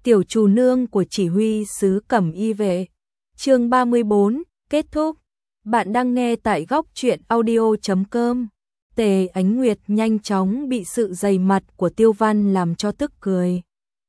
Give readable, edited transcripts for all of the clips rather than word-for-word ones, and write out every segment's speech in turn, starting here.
tiểu chủ nương của chỉ huy sứ Cẩm Y vệ. Chương 34, kết thúc. Bạn đang nghe tại góc truyện audio.com. Tề Ánh Nguyệt nhanh chóng bị sự dày mặt của Tiêu Văn làm cho tức cười.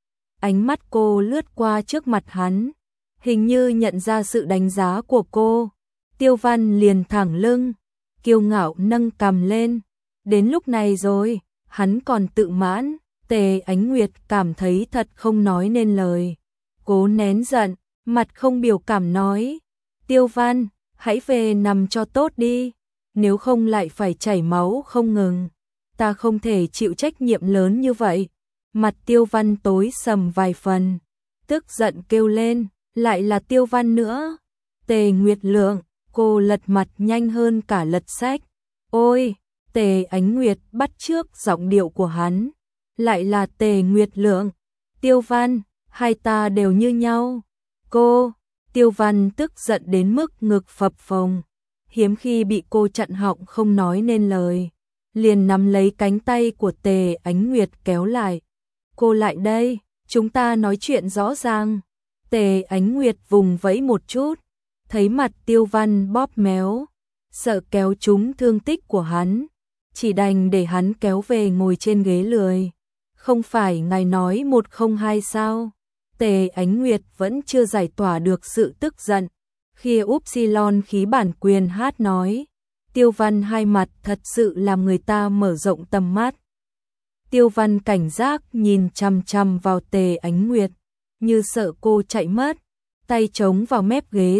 Ánh mắt cô lướt qua trước mặt hắn, hình như nhận ra sự đánh giá của cô. Tiêu Văn liền thẳng lưng, kiêu ngạo nâng cằm lên. Đến lúc này rồi, hắn còn tự mãn. Tề Ánh Nguyệt cảm thấy thật không nói nên lời. Cố nén giận, mặt không biểu cảm nói: Tiêu Văn, hãy về nằm cho tốt đi, nếu không lại phải chảy máu không ngừng. Ta không thể chịu trách nhiệm lớn như vậy. Mặt Tiêu Văn tối sầm vài phần, tức giận kêu lên: lại là Tiêu Văn nữa. Tề Nguyệt Lượng, cô lật mặt nhanh hơn cả lật sách. Ôi, Tề Ánh Nguyệt bắt chước giọng điệu của hắn. Lại là Tề Nguyệt Lượng. Tiêu Văn, hai ta đều như nhau. Cô, Tiêu Văn tức giận đến mức ngực phập phồng, hiếm khi bị cô chặn họng không nói nên lời, liền nắm lấy cánh tay của Tề Ánh Nguyệt kéo lại. Cô lại đây, chúng ta nói chuyện rõ ràng. Tề Ánh Nguyệt vùng vẫy một chút, thấy mặt Tiêu Văn bóp méo, sợ kéo trúng thương tích của hắn, chỉ đành để hắn kéo về ngồi trên ghế lười. Không phải ngài nói 102 sao? Tề Ánh Nguyệt vẫn chưa giải tỏa được sự tức giận. Khi Upsilon khí bản quyền hát nói, Tiêu Văn hai mặt thật sự làm người ta mở rộng tầm mắt. Tiêu Văn cảnh giác nhìn chằm chằm vào Tề Ánh Nguyệt, như sợ cô chạy mất, tay chống vào mép ghế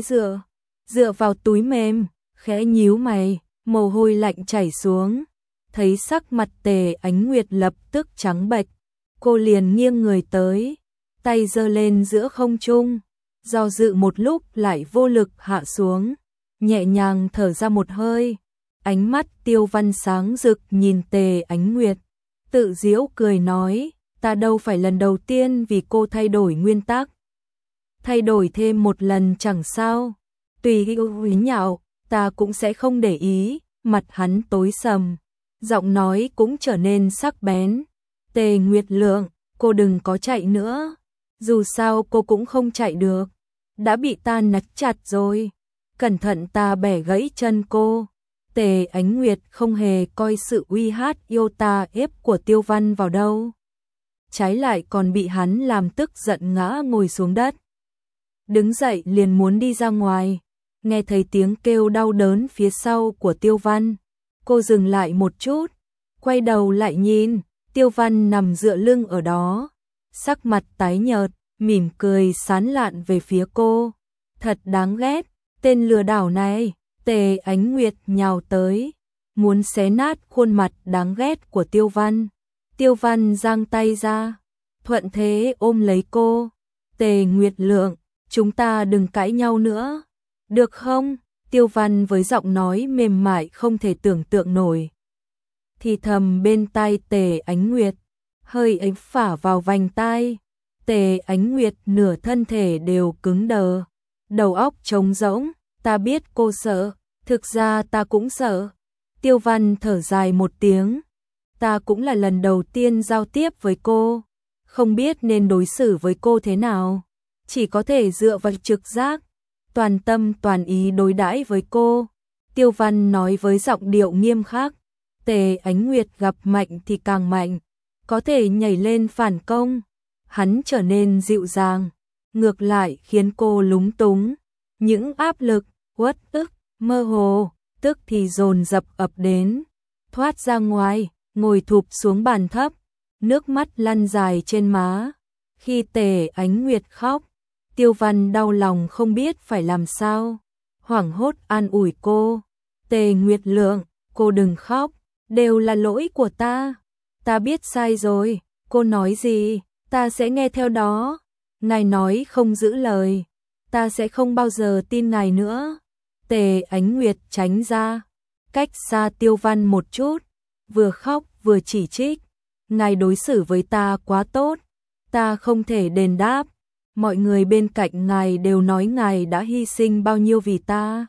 dựa vào túi mềm, khẽ nhíu mày, mồ hôi lạnh chảy xuống. Thấy sắc mặt Tề Ánh Nguyệt lập tức trắng bệch, cô liền nghiêng người tới, tay giơ lên giữa không trung, do dự một lúc lại vô lực hạ xuống, nhẹ nhàng thở ra một hơi. Ánh mắt Tiêu Văn sáng rực nhìn Tề Ánh Nguyệt, tự giễu cười nói: ta đâu phải lần đầu tiên vì cô thay đổi nguyên tắc. Thay đổi thêm một lần chẳng sao, tùy ý nhạo, ta cũng sẽ không để ý. Mặt hắn tối sầm, giọng nói cũng trở nên sắc bén. Tề Nguyệt Lượng, cô đừng có chạy nữa, dù sao cô cũng không chạy được, đã bị ta nắm chặt rồi, cẩn thận ta bẻ gãy chân cô. Tề Ánh Nguyệt không hề coi sự uy hát yêu ta ép của Tiêu Văn vào đâu, trái lại còn bị hắn làm tức giận ngã ngồi xuống đất. Đứng dậy liền muốn đi ra ngoài, nghe thấy tiếng kêu đau đớn phía sau của Tiêu Văn, cô dừng lại một chút, quay đầu lại nhìn, Tiêu Văn nằm dựa lưng ở đó, sắc mặt tái nhợt, mỉm cười sán lạn về phía cô. Thật đáng ghét, tên lừa đảo này. Tề Ánh Nguyệt nhào tới, muốn xé nát khuôn mặt đáng ghét của Tiêu Văn. Tiêu Văn giang tay ra, thuận thế ôm lấy cô. Tề Nguyệt Lượng, chúng ta đừng cãi nhau nữa, được không? Tiêu Văn với giọng nói mềm mại không thể tưởng tượng nổi, thì thầm bên tai Tề Ánh Nguyệt, hơi ấy phả vào vành tai. Tề Ánh Nguyệt nửa thân thể đều cứng đờ, đầu óc trống rỗng. Ta biết cô sợ, thực ra ta cũng sợ. Tiêu Văn thở dài một tiếng, ta cũng là lần đầu tiên giao tiếp với cô, không biết nên đối xử với cô thế nào, chỉ có thể dựa vào trực giác, toàn tâm toàn ý đối đãi với cô. Tiêu Văn nói với giọng điệu nghiêm khắc. Tề Ánh Nguyệt gặp mạnh thì càng mạnh, có thể nhảy lên phản công. Hắn trở nên dịu dàng, ngược lại khiến cô lúng túng. Những áp lực, uất ức, mơ hồ, tức thì dồn dập ập đến, thoát ra ngoài, ngồi thụp xuống bàn thấp, nước mắt lăn dài trên má. Khi Tề Ánh Nguyệt khóc, Tiêu Văn đau lòng không biết phải làm sao, hoảng hốt an ủi cô. Tề Nguyệt Lượng, cô đừng khóc, đều là lỗi của ta. Ta biết sai rồi, cô nói gì, ta sẽ nghe theo đó. Ngài nói không giữ lời, ta sẽ không bao giờ tin ngài nữa. Tề Ánh Nguyệt tránh ra, cách xa Tiêu Văn một chút, vừa khóc vừa chỉ trích. Ngài đối xử với ta quá tốt, ta không thể đền đáp. Mọi người bên cạnh ngài đều nói ngài đã hy sinh bao nhiêu vì ta.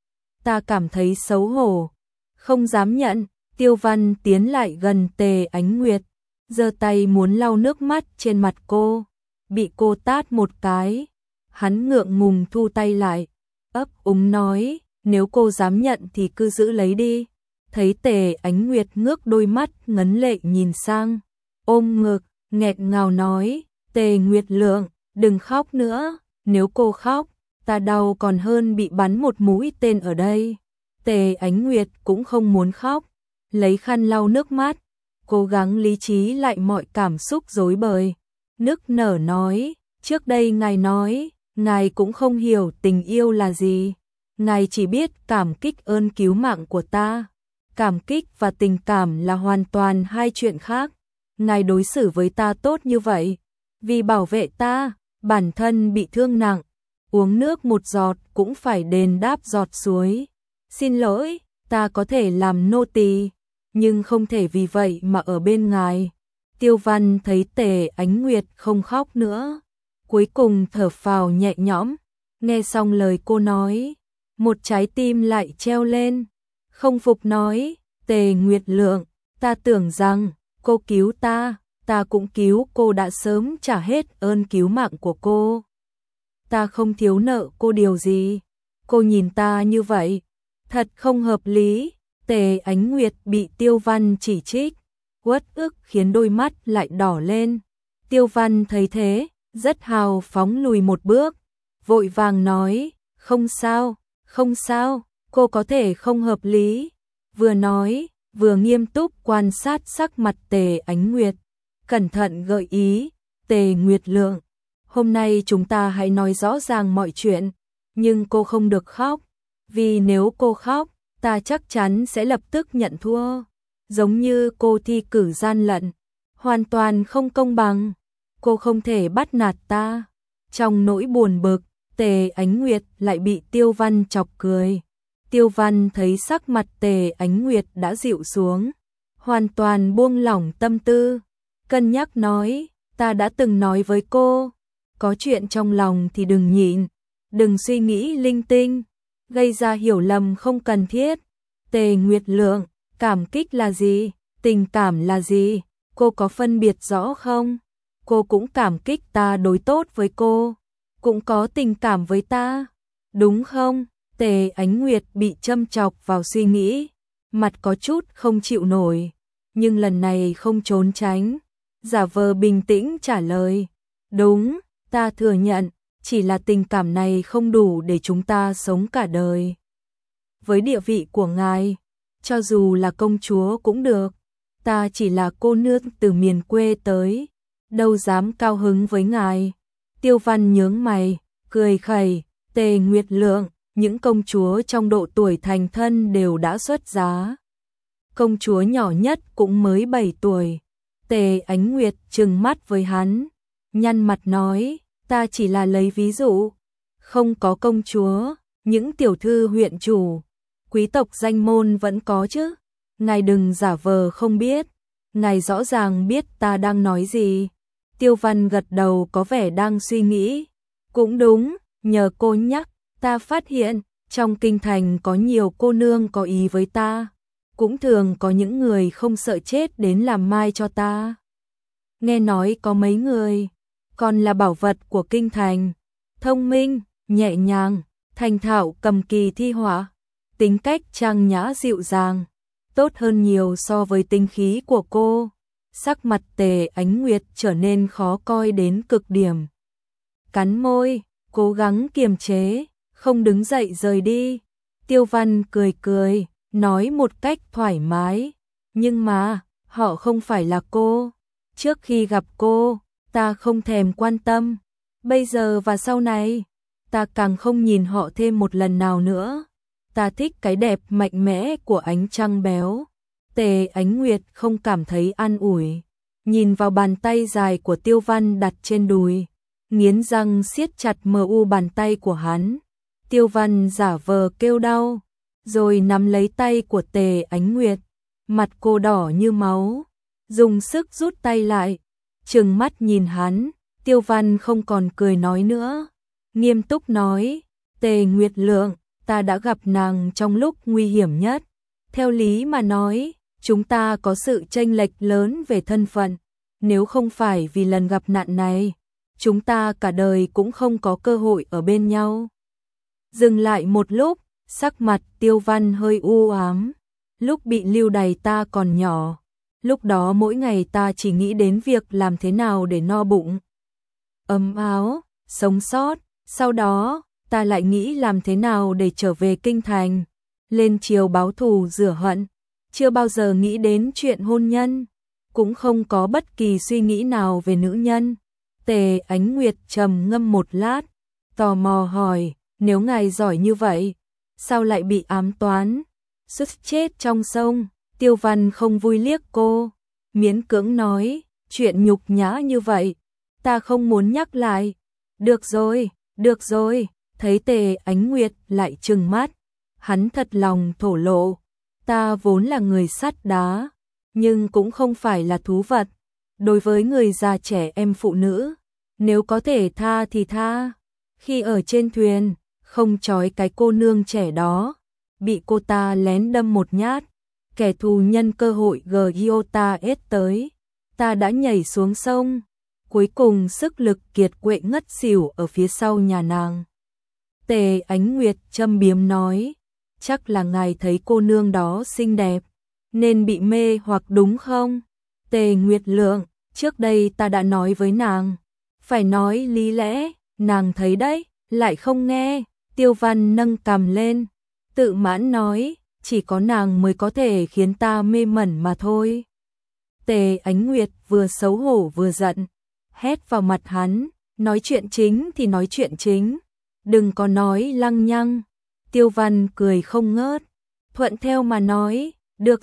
Ta cảm thấy xấu hổ, không dám nhận. Tiêu Văn tiến lại gần Tề Ánh Nguyệt, giơ tay muốn lau nước mắt trên mặt cô. bị cô tát một cái. Hắn ngượng ngùng thu tay lại, ấp úng nói, nếu cô dám nhận thì cứ giữ lấy đi. Thấy Tề Ánh Nguyệt ngước đôi mắt ngấn lệ nhìn sang, ôm ngực, nghẹt ngào nói, Tề Nguyệt Lượng, đừng khóc nữa, nếu cô khóc, ta đau còn hơn bị bắn một mũi tên ở đây. Tề Ánh Nguyệt cũng không muốn khóc, lấy khăn lau nước mắt, cố gắng lý trí lại mọi cảm xúc rối bời. Nức nở nói, trước đây ngài nói, ngài cũng không hiểu tình yêu là gì. Ngài chỉ biết cảm kích ơn cứu mạng của ta. Cảm kích và tình cảm là hoàn toàn hai chuyện khác. Ngài đối xử với ta tốt như vậy, vì bảo vệ ta, bản thân bị thương nặng, uống nước một giọt cũng phải đền đáp giọt suối. Xin lỗi, ta có thể làm nô tỳ, nhưng không thể vì vậy mà ở bên ngài. Tiêu Văn thấy Tề Ánh Nguyệt không khóc nữa, cuối cùng thở phào nhẹ nhõm, nghe xong lời cô nói, một trái tim lại treo lên, không phục nói, Tề Nguyệt Lượng, ta tưởng rằng cô cứu ta cũng cứu cô đã sớm trả hết ơn cứu mạng của cô. Ta không thiếu nợ cô điều gì, cô nhìn ta như vậy, thật không hợp lý. Tề Ánh Nguyệt bị Tiêu Văn chỉ trích, uất ức khiến đôi mắt lại đỏ lên. Tiêu Văn thấy thế, rất hào phóng lùi một bước, vội vàng nói, không sao, không sao, cô có thể không hợp lý. Vừa nói, vừa nghiêm túc quan sát sắc mặt Tề Ánh Nguyệt, cẩn thận gợi ý, Tề Nguyệt Lượng, hôm nay chúng ta hãy nói rõ ràng mọi chuyện, nhưng cô không được khóc, vì nếu cô khóc, ta chắc chắn sẽ lập tức nhận thua, giống như cô thi cử gian lận, hoàn toàn không công bằng, cô không thể bắt nạt ta. Trong nỗi buồn bực, Tề Ánh Nguyệt lại bị Tiêu Văn chọc cười. Tiêu Văn thấy sắc mặt Tề Ánh Nguyệt đã dịu xuống, hoàn toàn buông lỏng tâm tư, cân nhắc nói, ta đã từng nói với cô, có chuyện trong lòng thì đừng nhịn, đừng suy nghĩ linh tinh, gây ra hiểu lầm không cần thiết. Tề Nguyệt Lượng, cảm kích là gì, tình cảm là gì, cô có phân biệt rõ không? Cô cũng cảm kích ta đối tốt với cô, cũng có tình cảm với ta, đúng không? Tề Ánh Nguyệt bị châm chọc vào suy nghĩ, mặt có chút không chịu nổi, nhưng lần này không trốn tránh, giả vờ bình tĩnh trả lời, đúng, ta thừa nhận, chỉ là tình cảm này không đủ để chúng ta sống cả đời. Với địa vị của ngài, cho dù là công chúa cũng được, ta chỉ là cô nương từ miền quê tới, đâu dám cao hứng với ngài. Tiêu Văn nhướng mày, cười khẩy, Tề Nguyệt Lượng, những công chúa trong độ tuổi thành thân đều đã xuất giá. Công chúa nhỏ nhất cũng mới 7 tuổi. Tề Ánh Nguyệt trừng mắt với hắn, nhăn mặt nói, ta chỉ là lấy ví dụ, không có công chúa, những tiểu thư huyện chủ, quý tộc danh môn vẫn có chứ. Ngài đừng giả vờ không biết, ngài rõ ràng biết ta đang nói gì. Tiêu Văn gật đầu có vẻ đang suy nghĩ, cũng đúng, nhờ cô nhắc, ta phát hiện, trong kinh thành có nhiều cô nương có ý với ta, cũng thường có những người không sợ chết đến làm mai cho ta. Nghe nói có mấy người, còn là bảo vật của kinh thành, thông minh, nhẹ nhàng, thành thạo cầm kỳ thi họa, tính cách trang nhã dịu dàng, tốt hơn nhiều so với tinh khí của cô. Sắc mặt Tề Ánh Nguyệt trở nên khó coi đến cực điểm. Cắn môi, cố gắng kiềm chế, không đứng dậy rời đi. Tiêu Văn cười cười, nói một cách thoải mái, nhưng mà, họ không phải là cô. Trước khi gặp cô, ta không thèm quan tâm. Bây giờ và sau này, ta càng không nhìn họ thêm một lần nào nữa. Ta thích cái đẹp mạnh mẽ của ánh trăng béo. Tề Ánh Nguyệt không cảm thấy an ủi, nhìn vào bàn tay dài của Tiêu Văn đặt trên đùi, nghiến răng siết chặt mờ u bàn tay của hắn. Tiêu Văn giả vờ kêu đau, rồi nắm lấy tay của Tề Ánh Nguyệt, mặt cô đỏ như máu, dùng sức rút tay lại, trừng mắt nhìn hắn. Tiêu Văn không còn cười nói nữa, nghiêm túc nói, Tề Nguyệt Lượng, ta đã gặp nàng trong lúc nguy hiểm nhất. Theo lý mà nói, chúng ta có sự chênh lệch lớn về thân phận, nếu không phải vì lần gặp nạn này, chúng ta cả đời cũng không có cơ hội ở bên nhau. Dừng lại một lúc, sắc mặt Tiêu Văn hơi u ám. Lúc bị lưu đày ta còn nhỏ, lúc đó mỗi ngày ta chỉ nghĩ đến việc làm thế nào để no bụng, ấm áo, sống sót. Sau đó, ta lại nghĩ làm thế nào để trở về kinh thành, lên triều báo thù rửa hận. Chưa bao giờ nghĩ đến chuyện hôn nhân, cũng không có bất kỳ suy nghĩ nào về nữ nhân. Tề Ánh Nguyệt trầm ngâm một lát, tò mò hỏi, nếu ngài giỏi như vậy, sao lại bị ám toán, suýt chết trong sông? Tiêu Văn không vui liếc cô, miễn cưỡng nói, chuyện nhục nhã như vậy, ta không muốn nhắc lại. Được rồi, thấy Tề Ánh Nguyệt lại trừng mắt, hắn thật lòng thổ lộ, ta vốn là người sắt đá, nhưng cũng không phải là thú vật. Đối với người già trẻ em phụ nữ, nếu có thể tha thì tha. Khi ở trên thuyền, không trói cái cô nương trẻ đó, bị cô ta lén đâm một nhát, kẻ thù nhân cơ hội Giota ết tới, ta đã nhảy xuống sông, cuối cùng sức lực kiệt quệ ngất xỉu ở phía sau nhà nàng. Tề Ánh Nguyệt châm biếm nói, chắc là ngài thấy cô nương đó xinh đẹp, nên bị mê hoặc đúng không? Tề Nguyệt Lượng, trước đây ta đã nói với nàng, phải nói lý lẽ, nàng thấy đấy, lại không nghe. Tiêu Văn nâng cằm lên, tự mãn nói, chỉ có nàng mới có thể khiến ta mê mẩn mà thôi. Tề Ánh Nguyệt vừa xấu hổ vừa giận, hét vào mặt hắn, nói chuyện chính thì nói chuyện chính, đừng có nói lăng nhăng. Tiêu Văn cười không ngớt, thuận theo mà nói, được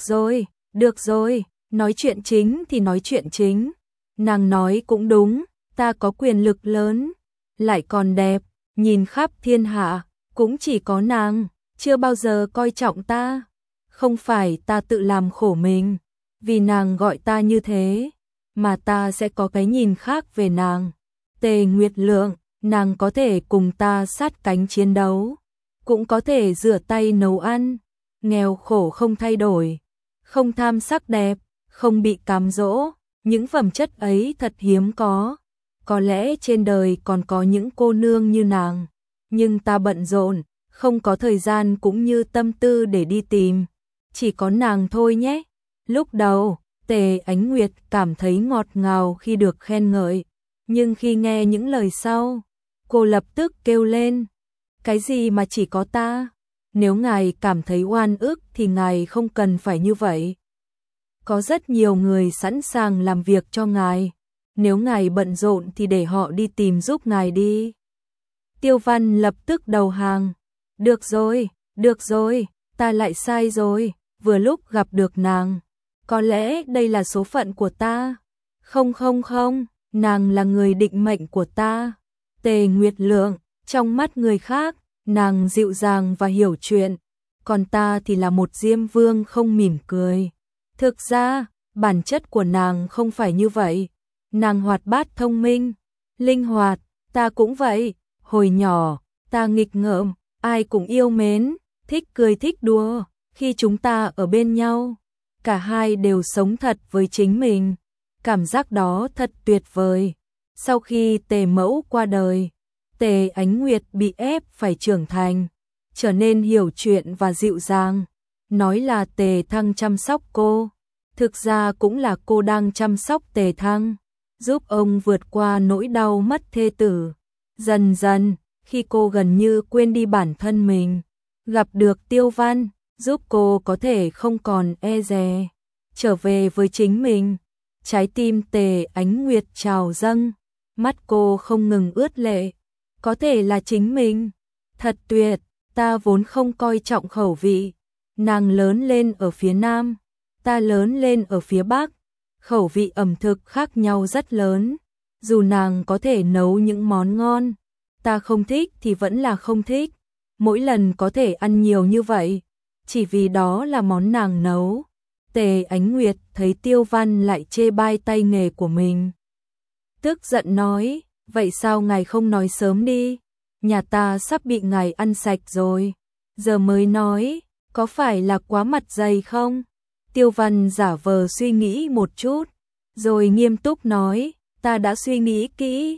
rồi, nói chuyện chính thì nói chuyện chính. Nàng nói cũng đúng, ta có quyền lực lớn, lại còn đẹp, nhìn khắp thiên hạ, cũng chỉ có nàng, chưa bao giờ coi trọng ta. Không phải ta tự làm khổ mình, vì nàng gọi ta như thế, mà ta sẽ có cái nhìn khác về nàng. Tề Nguyệt Lượng, nàng có thể cùng ta sát cánh chiến đấu, cũng có thể rửa tay nấu ăn, nghèo khổ không thay đổi, không tham sắc đẹp, không bị cám dỗ, những phẩm chất ấy thật hiếm có. Có lẽ trên đời còn có những cô nương như nàng, nhưng ta bận rộn, không có thời gian cũng như tâm tư để đi tìm, chỉ có nàng thôi nhé. Lúc đầu, Tề Ánh Nguyệt cảm thấy ngọt ngào khi được khen ngợi, nhưng khi nghe những lời sau, cô lập tức kêu lên, cái gì mà chỉ có ta? Nếu ngài cảm thấy oan ức thì ngài không cần phải như vậy. Có rất nhiều người sẵn sàng làm việc cho ngài, nếu ngài bận rộn thì để họ đi tìm giúp ngài đi. Tiêu Văn lập tức đầu hàng, được rồi, ta lại sai rồi, vừa lúc gặp được nàng, có lẽ đây là số phận của ta. Không, nàng là người định mệnh của ta. Tề Nguyệt Lượng, trong mắt người khác, nàng dịu dàng và hiểu chuyện, còn ta thì là một diêm vương không mỉm cười. Thực ra, bản chất của nàng không phải như vậy. Nàng hoạt bát thông minh, linh hoạt, ta cũng vậy. Hồi nhỏ, ta nghịch ngợm, ai cũng yêu mến, thích cười thích đùa. Khi chúng ta ở bên nhau, cả hai đều sống thật với chính mình. Cảm giác đó thật tuyệt vời. Sau khi Tề mẫu qua đời, Tề Ánh Nguyệt bị ép phải trưởng thành, trở nên hiểu chuyện và dịu dàng. Nói là Tề Thăng chăm sóc cô, thực ra cũng là cô đang chăm sóc Tề Thăng, giúp ông vượt qua nỗi đau mất thê tử. Dần dần, khi cô gần như quên đi bản thân mình, gặp được Tiêu Văn, giúp cô có thể không còn e dè, trở về với chính mình. Trái tim Tề Ánh Nguyệt trào dâng, mắt cô không ngừng ướt lệ. Có thể là chính mình, thật tuyệt, ta vốn không coi trọng khẩu vị. Nàng lớn lên ở phía Nam, ta lớn lên ở phía Bắc, khẩu vị ẩm thực khác nhau rất lớn. Dù nàng có thể nấu những món ngon, ta không thích thì vẫn là không thích. Mỗi lần có thể ăn nhiều như vậy, chỉ vì đó là món nàng nấu. Tề Ánh Nguyệt thấy Tiêu Văn lại chê bai tay nghề của mình, tức giận nói, vậy sao ngài không nói sớm đi? Nhà ta sắp bị ngài ăn sạch rồi, giờ mới nói, có phải là quá mặt dày không? Tiêu Văn giả vờ suy nghĩ một chút, rồi nghiêm túc nói, ta đã suy nghĩ kỹ.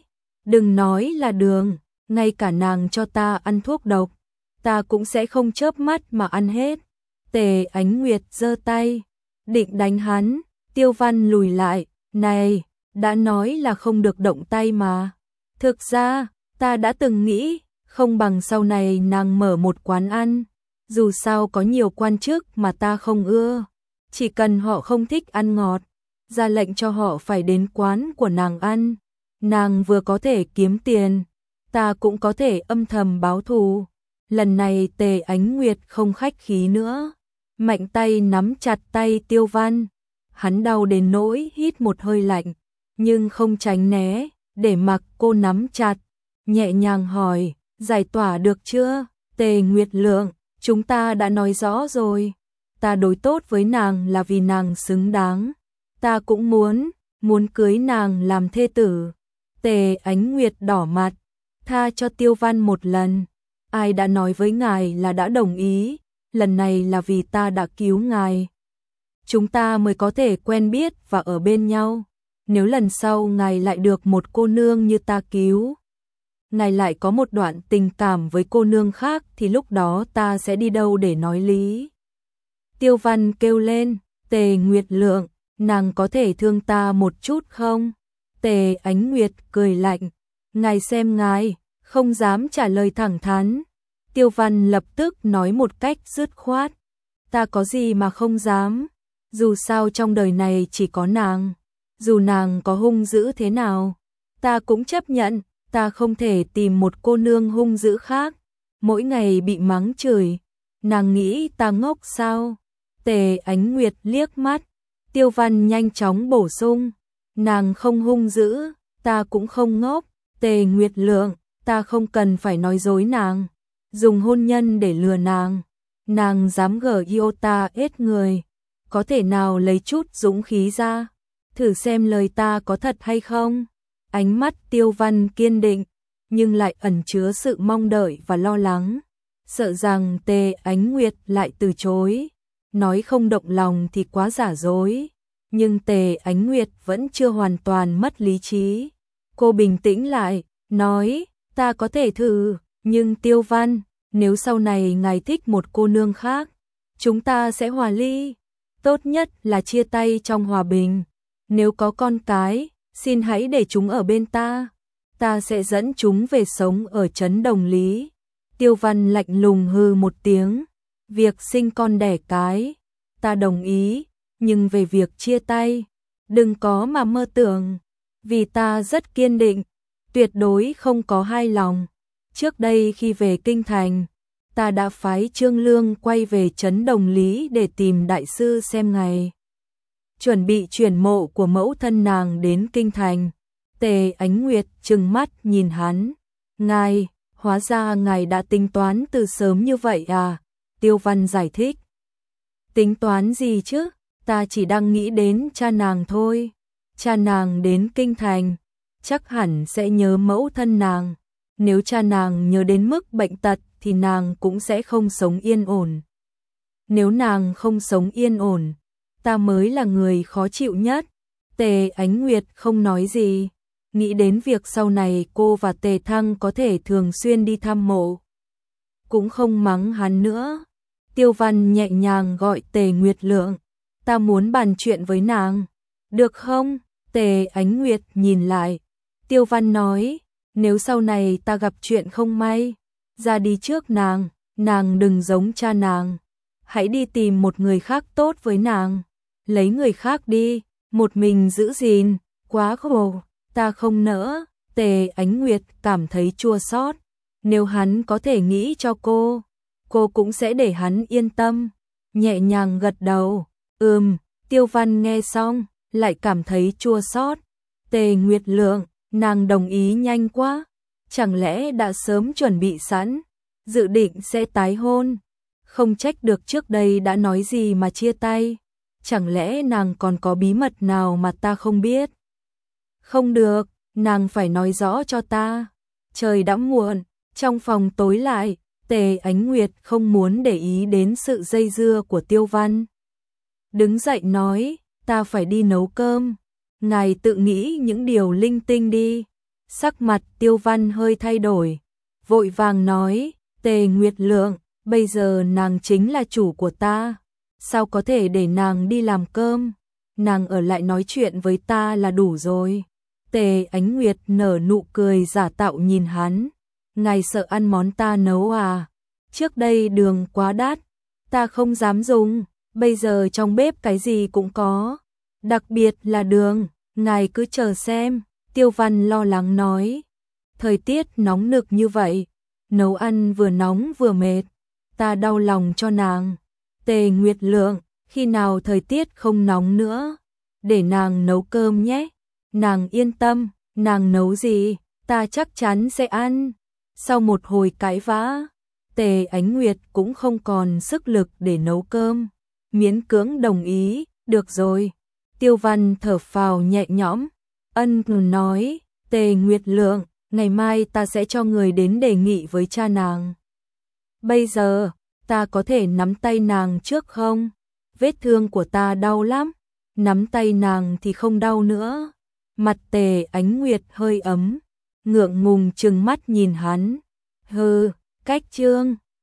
Đừng nói là đường, ngay cả nàng cho ta ăn thuốc độc, ta cũng sẽ không chớp mắt mà ăn hết. Tề Ánh Nguyệt giơ tay, định đánh hắn, Tiêu Văn lùi lại, này, đã nói là không được động tay mà. Thực ra, ta đã từng nghĩ, không bằng sau này nàng mở một quán ăn, dù sao có nhiều quan chức mà ta không ưa, chỉ cần họ không thích ăn ngọt, ra lệnh cho họ phải đến quán của nàng ăn, nàng vừa có thể kiếm tiền, ta cũng có thể âm thầm báo thù. Lần này Tề Ánh Nguyệt không khách khí nữa, mạnh tay nắm chặt tay Tiêu Văn, hắn đau đến nỗi hít một hơi lạnh, nhưng không tránh né, để mặc cô nắm chặt, nhẹ nhàng hỏi, giải tỏa được chưa? Tề Nguyệt Lượng, chúng ta đã nói rõ rồi, ta đối tốt với nàng là vì nàng xứng đáng, ta cũng muốn cưới nàng làm thê tử. Tề Ánh Nguyệt đỏ mặt, tha cho Tiêu Văn một lần, ai đã nói với ngài là đã đồng ý, lần này là vì ta đã cứu ngài. Chúng ta mới có thể quen biết và ở bên nhau, nếu lần sau ngài lại được một cô nương như ta cứu, ngài lại có một đoạn tình cảm với cô nương khác thì lúc đó ta sẽ đi đâu để nói lý. Tiêu Văn kêu lên, Tề Nguyệt Lượng, nàng có thể thương ta một chút không? Tề Ánh Nguyệt cười lạnh, ngài xem ngài, không dám trả lời thẳng thắn. Tiêu Văn lập tức nói một cách dứt khoát, ta có gì mà không dám, dù sao trong đời này chỉ có nàng, dù nàng có hung dữ thế nào, ta cũng chấp nhận, ta không thể tìm một cô nương hung dữ khác, mỗi ngày bị mắng chửi, nàng nghĩ ta ngốc sao? Tề Ánh Nguyệt liếc mắt, Tiêu Văn nhanh chóng bổ sung, nàng không hung dữ, ta cũng không ngốc. Tề Nguyệt Lượng, ta không cần phải nói dối nàng, dùng hôn nhân để lừa nàng dám gở yêu ta hết người, có thể nào lấy chút dũng khí ra, thử xem lời ta có thật hay không? Ánh mắt Tiêu Văn kiên định, nhưng lại ẩn chứa sự mong đợi và lo lắng, sợ rằng Tề Ánh Nguyệt lại từ chối, nói không động lòng thì quá giả dối, nhưng Tề Ánh Nguyệt vẫn chưa hoàn toàn mất lý trí. Cô bình tĩnh lại, nói, ta có thể thử, nhưng Tiêu Văn, nếu sau này ngài thích một cô nương khác, chúng ta sẽ hòa ly, tốt nhất là chia tay trong hòa bình, nếu có con cái, xin hãy để chúng ở bên ta sẽ dẫn chúng về sống ở trấn Đồng Lý. Tiêu Văn lạnh lùng hừ một tiếng, việc sinh con đẻ cái, ta đồng ý, nhưng về việc chia tay, đừng có mà mơ tưởng, vì ta rất kiên định, tuyệt đối không có hai lòng. Trước đây khi về Kinh Thành, ta đã phái Trương Lương quay về trấn Đồng Lý để tìm đại sư xem ngày chuẩn bị chuyển mộ của mẫu thân nàng đến Kinh Thành. Tề Ánh Nguyệt trừng mắt nhìn hắn, ngài, hóa ra ngài đã tính toán từ sớm như vậy à? Tiêu Văn giải thích, tính toán gì chứ, ta chỉ đang nghĩ đến cha nàng thôi, cha nàng đến Kinh Thành, chắc hẳn sẽ nhớ mẫu thân nàng, nếu cha nàng nhớ đến mức bệnh tật thì nàng cũng sẽ không sống yên ổn. Nếu nàng không sống yên ổn, ta mới là người khó chịu nhất. Tề Ánh Nguyệt không nói gì, nghĩ đến việc sau này cô và Tề Thăng có thể thường xuyên đi thăm mộ, cũng không mắng hắn nữa. Tiêu Văn nhẹ nhàng gọi Tề Nguyệt Lượng, ta muốn bàn chuyện với nàng, được không? Tề Ánh Nguyệt nhìn lại, Tiêu Văn nói, nếu sau này ta gặp chuyện không may, ra đi trước nàng đừng giống cha nàng, hãy đi tìm một người khác tốt với nàng, lấy người khác đi, một mình giữ gìn, quá khổ, ta không nỡ. Tề Ánh Nguyệt cảm thấy chua xót, nếu hắn có thể nghĩ cho cô cũng sẽ để hắn yên tâm, nhẹ nhàng gật đầu, Tiêu Văn nghe xong, lại cảm thấy chua xót. Tề Nguyệt Lượng, nàng đồng ý nhanh quá, chẳng lẽ đã sớm chuẩn bị sẵn, dự định sẽ tái hôn, không trách được trước đây đã nói gì mà chia tay, chẳng lẽ nàng còn có bí mật nào mà ta không biết? Không được, nàng phải nói rõ cho ta. Trời đã muộn, trong phòng tối lại, Tề Ánh Nguyệt không muốn để ý đến sự dây dưa của Tiêu Văn. Đứng dậy nói, ta phải đi nấu cơm, ngài tự nghĩ những điều linh tinh đi, Sắc mặt Tiêu Văn hơi thay đổi, vội vàng nói, Tề Nguyệt Lượng, bây giờ nàng chính là chủ của ta, sao có thể để nàng đi làm cơm, nàng ở lại nói chuyện với ta là đủ rồi. Tề Ánh Nguyệt nở nụ cười giả tạo nhìn hắn, ngài sợ ăn món ta nấu à, trước đây đường quá đắt, ta không dám dùng, bây giờ trong bếp cái gì cũng có, đặc biệt là đường, ngài cứ chờ xem. Tiêu Văn lo lắng nói, thời tiết nóng nực như vậy, nấu ăn vừa nóng vừa mệt, ta đau lòng cho nàng. Tề Nguyệt Lượng, khi nào thời tiết không nóng nữa, để nàng nấu cơm nhé, nàng yên tâm, nàng nấu gì, ta chắc chắn sẽ ăn. Sau một hồi cãi vã, Tề Ánh Nguyệt cũng không còn sức lực để nấu cơm, miễn cưỡng đồng ý, được rồi. Tiêu Văn thở phào nhẹ nhõm, ân nói, Tề Nguyệt Lượng, ngày mai ta sẽ cho người đến đề nghị với cha nàng. Bây giờ, ta có thể nắm tay nàng trước không? Vết thương của ta đau lắm, nắm tay nàng thì không đau nữa. Mặt Tề Ánh Nguyệt hơi ấm, ngượng ngùng trừng mắt nhìn hắn. Hừ, cách trương.